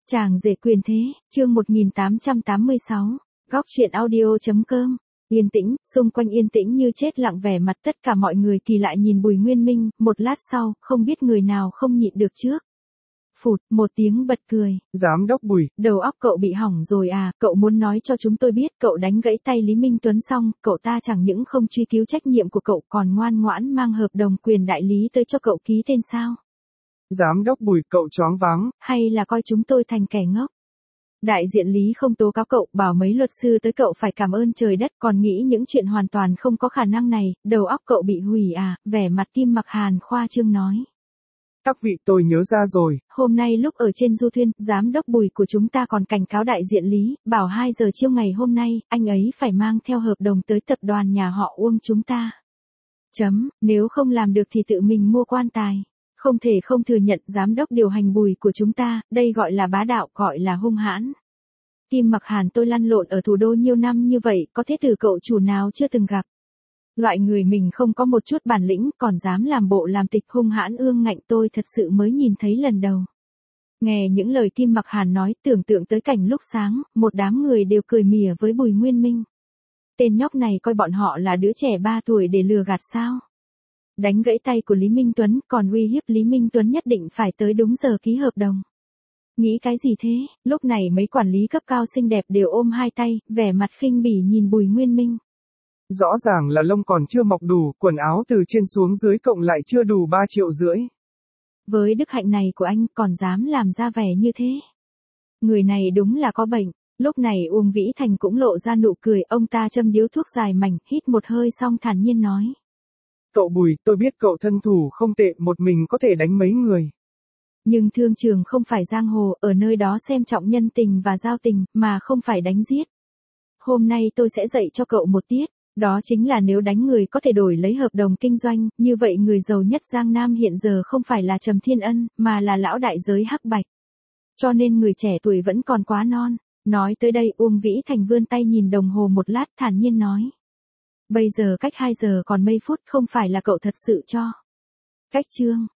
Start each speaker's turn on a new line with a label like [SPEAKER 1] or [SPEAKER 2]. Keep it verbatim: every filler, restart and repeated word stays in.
[SPEAKER 1] Chàng rể quyền thế, chương một nghìn tám trăm tám mươi sáu, góc truyện audio.com. Yên tĩnh, xung quanh yên tĩnh như chết lặng, vẻ mặt tất cả mọi người kỳ lạ nhìn Bùi Nguyên Minh, một lát sau, không biết người nào không nhịn được trước. Phụt, một tiếng bật cười.
[SPEAKER 2] Giám đốc Bùi,
[SPEAKER 1] đầu óc cậu bị hỏng rồi à, cậu muốn nói cho chúng tôi biết cậu đánh gãy tay Lý Minh Tuấn xong, cậu ta chẳng những không truy cứu trách nhiệm của cậu còn ngoan ngoãn mang hợp đồng quyền đại lý tới cho cậu ký tên sao?
[SPEAKER 2] Giám đốc Bùi, cậu choáng váng.
[SPEAKER 1] Hay là coi chúng tôi thành kẻ ngốc? Đại diện Lý không tố cáo cậu, bảo mấy luật sư tới cậu phải cảm ơn trời đất, còn nghĩ những chuyện hoàn toàn không có khả năng này, đầu óc cậu bị hủy à, vẻ mặt Kim Mặc Hàn khoa trương nói.
[SPEAKER 2] Các vị, tôi nhớ ra rồi.
[SPEAKER 1] Hôm nay lúc ở trên du thuyền, giám đốc Bùi của chúng ta còn cảnh cáo đại diện Lý, bảo hai giờ chiều ngày hôm nay, anh ấy phải mang theo hợp đồng tới tập đoàn nhà họ Uông chúng ta. Chấm, nếu không làm được thì tự mình mua quan tài. Không thể không thừa nhận giám đốc điều hành Bùi của chúng ta, đây gọi là bá đạo, gọi là hung hãn. Kim Mặc Hàn, tôi lăn lộn ở thủ đô nhiều năm như vậy, có thế tử cậu chủ nào chưa từng gặp. Loại người mình không có một chút bản lĩnh, còn dám làm bộ làm tịch hung hãn ương ngạnh, tôi thật sự mới nhìn thấy lần đầu. Nghe những lời Kim Mặc Hàn nói, tưởng tượng tới cảnh lúc sáng, một đám người đều cười mỉa với Bùi Nguyên Minh. Tên nhóc này coi bọn họ là đứa trẻ ba tuổi để lừa gạt sao? Đánh gãy tay của Lý Minh Tuấn, còn uy hiếp Lý Minh Tuấn nhất định phải tới đúng giờ ký hợp đồng. Nghĩ cái gì thế? Lúc này mấy quản lý cấp cao xinh đẹp đều ôm hai tay, vẻ mặt khinh bỉ nhìn Bùi Nguyên Minh.
[SPEAKER 2] Rõ ràng là lông còn chưa mọc đủ, quần áo từ trên xuống dưới cộng lại chưa đủ ba triệu rưỡi.
[SPEAKER 1] Với đức hạnh này của anh còn dám làm ra vẻ như thế. Người này đúng là có bệnh. Lúc này Uông Vĩ Thành cũng lộ ra nụ cười, ông ta châm điếu thuốc dài mảnh, hít một hơi xong thản nhiên nói.
[SPEAKER 2] Cậu Bùi, tôi biết cậu thân thủ không tệ, một mình có thể đánh mấy người.
[SPEAKER 1] Nhưng thương trường không phải giang hồ, ở nơi đó xem trọng nhân tình và giao tình, mà không phải đánh giết. Hôm nay tôi sẽ dạy cho cậu một tiết, đó chính là nếu đánh người có thể đổi lấy hợp đồng kinh doanh, như vậy người giàu nhất Giang Nam hiện giờ không phải là Trầm Thiên Ân, mà là lão đại giới Hắc Bạch. Cho nên người trẻ tuổi vẫn còn quá non. Nói tới đây Uông Vĩ Thành vươn tay nhìn đồng hồ một lát, thản nhiên nói. Bây giờ cách hai giờ còn mấy phút, không phải là cậu thật sự cho. Cách chương.